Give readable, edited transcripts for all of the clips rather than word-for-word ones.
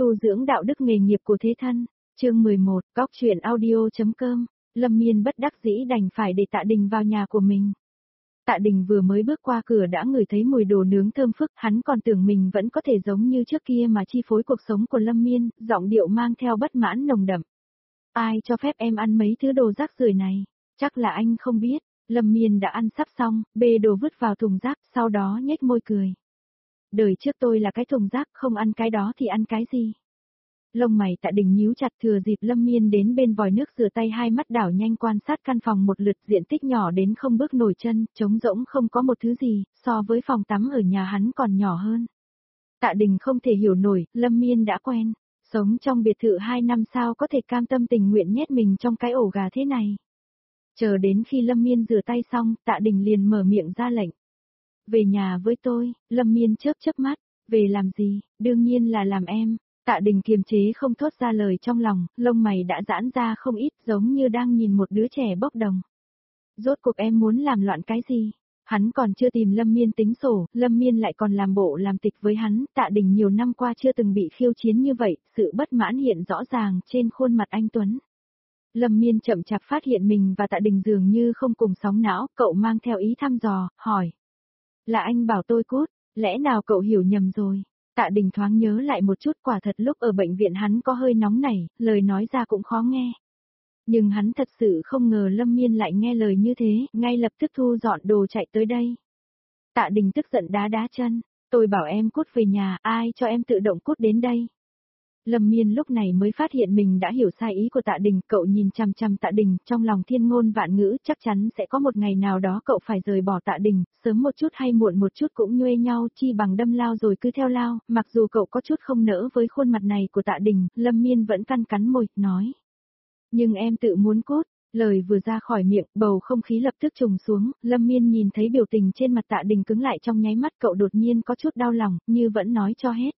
Tu dưỡng đạo đức nghề nghiệp của thế thân. Chương 11, Góc truyện audio.com. Lâm Miên bất đắc dĩ đành phải để Tạ Đình vào nhà của mình. Tạ Đình vừa mới bước qua cửa đã ngửi thấy mùi đồ nướng thơm phức, hắn còn tưởng mình vẫn có thể giống như trước kia mà chi phối cuộc sống của Lâm Miên, giọng điệu mang theo bất mãn nồng đậm. Ai cho phép em ăn mấy thứ đồ rác rưởi này? Chắc là anh không biết. Lâm Miên đã ăn sắp xong, bê đồ vứt vào thùng rác, sau đó nhếch môi cười. Đời trước tôi là cái thùng rác, không ăn cái đó thì ăn cái gì? Lông mày Tạ Đình nhíu chặt, thừa dịp Lâm Miên đến bên vòi nước rửa tay, hai mắt đảo nhanh quan sát căn phòng một lượt, diện tích nhỏ đến không bước nổi chân, trống rỗng không có một thứ gì, so với phòng tắm ở nhà hắn còn nhỏ hơn. Tạ Đình không thể hiểu nổi, Lâm Miên đã quen, sống trong biệt thự 2 năm sao có thể cam tâm tình nguyện nhét mình trong cái ổ gà thế này. Chờ đến khi Lâm Miên rửa tay xong, Tạ Đình liền mở miệng ra lệnh. Về nhà với tôi. Lâm Miên chớp chớp mắt. Về làm gì? Đương nhiên là làm em. Tạ Đình kiềm chế không thốt ra lời trong lòng, lông mày đã giãn ra không ít, giống như đang nhìn một đứa trẻ bốc đồng. Rốt cuộc em muốn làm loạn cái gì? Hắn còn chưa tìm Lâm Miên tính sổ, Lâm Miên lại còn làm bộ làm tịch với hắn. Tạ Đình nhiều năm qua chưa từng bị khiêu chiến như vậy, sự bất mãn hiện rõ ràng trên khuôn mặt anh Tuấn. Lâm Miên chậm chạp phát hiện mình và Tạ Đình dường như không cùng sóng não, cậu mang theo ý thăm dò, hỏi. Là anh bảo tôi cút, lẽ nào cậu hiểu nhầm rồi? Tạ Đình thoáng nhớ lại một chút, quả thật lúc ở bệnh viện hắn có hơi nóng nảy, lời nói ra cũng khó nghe. Nhưng hắn thật sự không ngờ Lâm Miên lại nghe lời như thế, ngay lập tức thu dọn đồ chạy tới đây. Tạ Đình tức giận đá đá chân, tôi bảo em cút về nhà, ai cho em tự động cút đến đây? Lâm Miên lúc này mới phát hiện mình đã hiểu sai ý của Tạ Đình, cậu nhìn chằm chằm Tạ Đình, trong lòng thiên ngôn vạn ngữ, chắc chắn sẽ có một ngày nào đó cậu phải rời bỏ Tạ Đình, sớm một chút hay muộn một chút cũng nhuê nhau, chi bằng đâm lao rồi cứ theo lao, mặc dù cậu có chút không nỡ với khuôn mặt này của Tạ Đình, Lâm Miên vẫn cắn cắn môi, nói. Nhưng em tự muốn cốt, lời vừa ra khỏi miệng, bầu không khí lập tức trùng xuống, Lâm Miên nhìn thấy biểu tình trên mặt Tạ Đình cứng lại trong nháy mắt, cậu đột nhiên có chút đau lòng, như vẫn nói cho hết.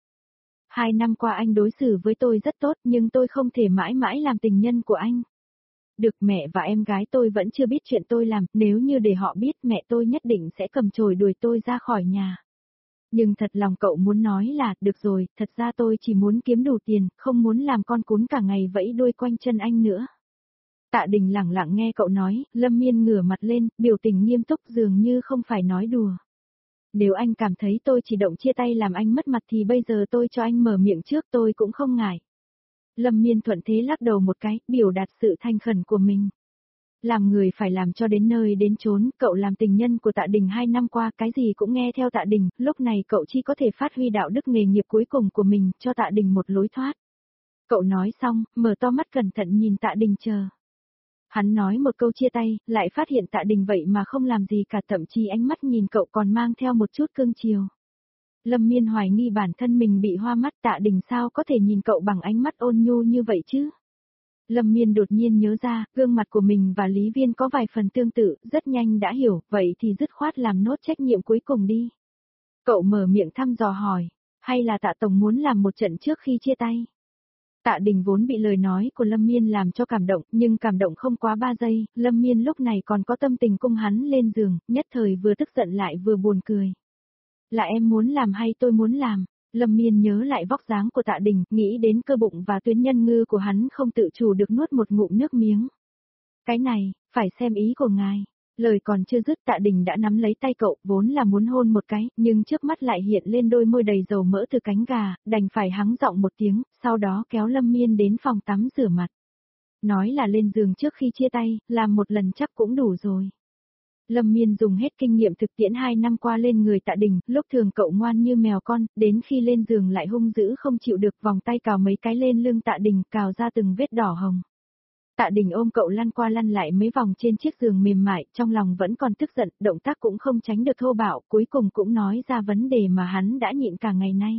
2 năm qua anh đối xử với tôi rất tốt, nhưng tôi không thể mãi mãi làm tình nhân của anh. Được, mẹ và em gái tôi vẫn chưa biết chuyện tôi làm, nếu như để họ biết mẹ tôi nhất định sẽ cầm chổi đuổi tôi ra khỏi nhà. Nhưng thật lòng cậu muốn nói là, được rồi, thật ra tôi chỉ muốn kiếm đủ tiền, không muốn làm con cún cả ngày vẫy đuôi quanh chân anh nữa. Tạ Đình lẳng lặng nghe cậu nói, Lâm Miên ngửa mặt lên, biểu tình nghiêm túc dường như không phải nói đùa. Nếu anh cảm thấy tôi chỉ động chia tay làm anh mất mặt thì bây giờ tôi cho anh mở miệng trước, tôi cũng không ngại. Lâm Miên thuận thế lắc đầu một cái, biểu đạt sự thành khẩn của mình. Làm người phải làm cho đến nơi đến chốn, cậu làm tình nhân của Tạ Đình 2 năm qua, cái gì cũng nghe theo Tạ Đình, lúc này cậu chỉ có thể phát huy đạo đức nghề nghiệp cuối cùng của mình, cho Tạ Đình một lối thoát. Cậu nói xong, mở to mắt cẩn thận nhìn Tạ Đình chờ. Hắn nói một câu chia tay, lại phát hiện Tạ Đình vậy mà không làm gì cả, thậm chí ánh mắt nhìn cậu còn mang theo một chút cương chiều. Lâm Miên hoài nghi bản thân mình bị hoa mắt, Tạ Đình sao có thể nhìn cậu bằng ánh mắt ôn nhu như vậy chứ? Lâm Miên đột nhiên nhớ ra, gương mặt của mình và Lý Viên có vài phần tương tự, rất nhanh đã hiểu, vậy thì dứt khoát làm nốt trách nhiệm cuối cùng đi. Cậu mở miệng thăm dò hỏi, hay là Tạ Tổng muốn làm một trận trước khi chia tay? Tạ Đình vốn bị lời nói của Lâm Miên làm cho cảm động, nhưng cảm động không quá 3 giây, Lâm Miên lúc này còn có tâm tình cung hắn lên giường, nhất thời vừa tức giận lại vừa buồn cười. Là em muốn làm hay tôi muốn làm? Lâm Miên nhớ lại vóc dáng của Tạ Đình, nghĩ đến cơ bụng và tuyến nhân ngư của hắn, không tự chủ được nuốt một ngụm nước miếng. Cái này, phải xem ý của ngài. Lời còn chưa dứt, Tạ Đình đã nắm lấy tay cậu, vốn là muốn hôn một cái, nhưng trước mắt lại hiện lên đôi môi đầy dầu mỡ từ cánh gà, đành phải hắng giọng một tiếng, sau đó kéo Lâm Miên đến phòng tắm rửa mặt. Nói là lên giường trước khi chia tay, làm một lần chắc cũng đủ rồi. Lâm Miên dùng hết kinh nghiệm thực tiễn 2 năm qua lên người Tạ Đình, lúc thường cậu ngoan như mèo con, đến khi lên giường lại hung dữ không chịu được, vòng tay cào mấy cái lên lưng Tạ Đình, cào ra từng vết đỏ hồng. Tạ Đình ôm cậu lăn qua lăn lại mấy vòng trên chiếc giường mềm mại, trong lòng vẫn còn tức giận, động tác cũng không tránh được thô bạo, cuối cùng cũng nói ra vấn đề mà hắn đã nhịn cả ngày nay.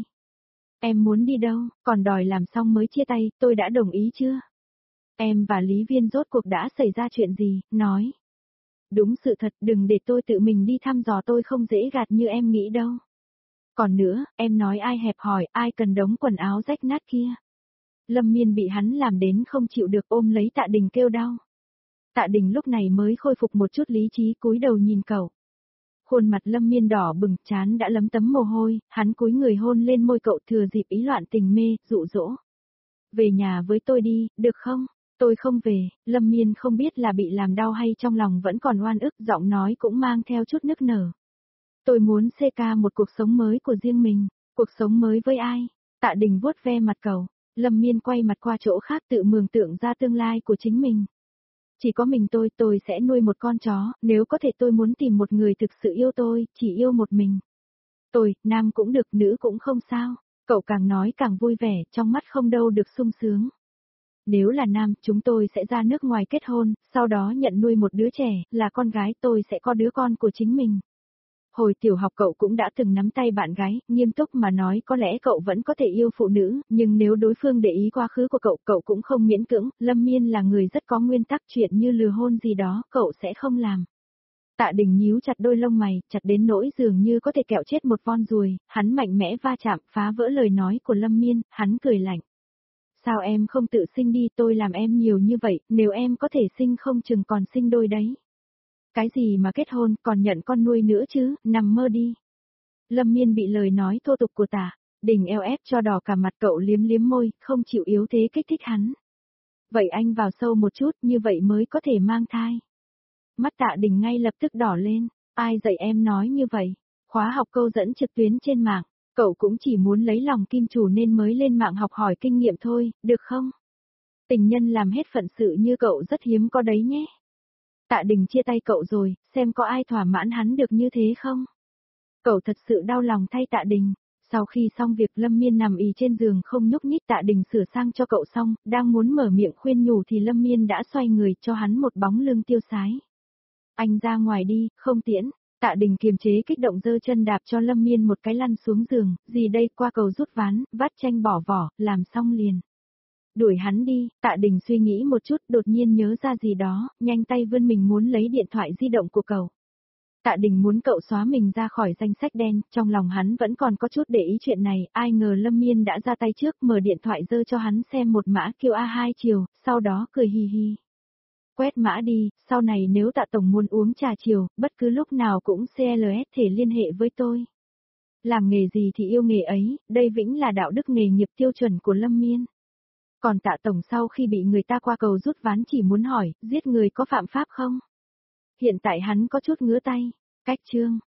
Em muốn đi đâu, còn đòi làm xong mới chia tay, tôi đã đồng ý chưa? Em và Lý Viên rốt cuộc đã xảy ra chuyện gì, nói. Đúng sự thật, đừng để tôi tự mình đi thăm dò, tôi không dễ gạt như em nghĩ đâu. Còn nữa, em nói ai hẹp hòi, ai cần đống quần áo rách nát kia. Lâm Miên bị hắn làm đến không chịu được, ôm lấy Tạ Đình kêu đau. Tạ Đình lúc này mới khôi phục một chút lý trí, cúi đầu nhìn cậu. Khuôn mặt Lâm Miên đỏ bừng, trán đã lấm tấm mồ hôi, hắn cúi người hôn lên môi cậu thừa dịp ý loạn tình mê, dụ dỗ. Về nhà với tôi đi, được không? Tôi không về, Lâm Miên không biết là bị làm đau hay trong lòng vẫn còn oan ức, giọng nói cũng mang theo chút nức nở. Tôi muốn CK một cuộc sống mới của riêng mình, cuộc sống mới với ai? Tạ Đình vuốt ve mặt cậu, Lâm Miên quay mặt qua chỗ khác tự mường tượng ra tương lai của chính mình. Chỉ có mình tôi sẽ nuôi một con chó, nếu có thể tôi muốn tìm một người thực sự yêu tôi, chỉ yêu một mình. Tôi, nam cũng được, nữ cũng không sao. Cậu càng nói càng vui vẻ, trong mắt không đâu được sung sướng. Nếu là nam, chúng tôi sẽ ra nước ngoài kết hôn, sau đó nhận nuôi một đứa trẻ, là con gái tôi sẽ có đứa con của chính mình. Hồi tiểu học cậu cũng đã từng nắm tay bạn gái, nghiêm túc mà nói có lẽ cậu vẫn có thể yêu phụ nữ, nhưng nếu đối phương để ý quá khứ của cậu cũng không miễn cưỡng, Lâm Miên là người rất có nguyên tắc, chuyện như lừa hôn gì đó, cậu sẽ không làm. Tạ Đình nhíu chặt đôi lông mày, chặt đến nỗi dường như có thể kẹo chết một con ruồi, hắn mạnh mẽ va chạm, phá vỡ lời nói của Lâm Miên, hắn cười lạnh. Sao em không tự sinh đi, tôi làm em nhiều như vậy, nếu em có thể sinh không chừng còn sinh đôi đấy. Cái gì mà kết hôn, còn nhận con nuôi nữa chứ, nằm mơ đi. Lâm Miên bị lời nói thô tục của Tạ Đình eo ép cho đỏ cả mặt, cậu liếm liếm môi, không chịu yếu thế kích thích hắn. Vậy anh vào sâu một chút, như vậy mới có thể mang thai. Mắt Tạ Đình ngay lập tức đỏ lên, ai dạy em nói như vậy? Khóa học câu dẫn trực tuyến trên mạng, cậu cũng chỉ muốn lấy lòng kim chủ nên mới lên mạng học hỏi kinh nghiệm thôi, được không? Tình nhân làm hết phận sự như cậu rất hiếm có đấy nhé. Tạ Đình chia tay cậu rồi, xem có ai thỏa mãn hắn được như thế không? Cậu thật sự đau lòng thay Tạ Đình. Sau khi xong việc Lâm Miên nằm ì trên giường không nhúc nhích, Tạ Đình sửa sang cho cậu xong, đang muốn mở miệng khuyên nhủ thì Lâm Miên đã xoay người cho hắn một bóng lưng tiêu sái. Anh ra ngoài đi, không tiễn. Tạ Đình kiềm chế kích động giơ chân đạp cho Lâm Miên một cái lăn xuống giường, gì đây, qua cầu rút ván, vắt chanh bỏ vỏ, làm xong liền. Đuổi hắn đi, Tạ Đình suy nghĩ một chút, đột nhiên nhớ ra gì đó, nhanh tay vươn mình muốn lấy điện thoại di động của cậu. Tạ Đình muốn cậu xóa mình ra khỏi danh sách đen, trong lòng hắn vẫn còn có chút để ý chuyện này, ai ngờ Lâm Miên đã ra tay trước, mở điện thoại giơ cho hắn xem một mã QA2 chiều, sau đó cười hi hi. Quét mã đi, sau này nếu Tạ Tổng muốn uống trà chiều, bất cứ lúc nào cũng CLS thể liên hệ với tôi. Làm nghề gì thì yêu nghề ấy, đây vĩnh là đạo đức nghề nghiệp tiêu chuẩn của Lâm Miên. Còn Tạ Tổng sau khi bị người ta qua cầu rút ván chỉ muốn hỏi, giết người có phạm pháp không? Hiện tại hắn có chút ngứa tay. Cách chương.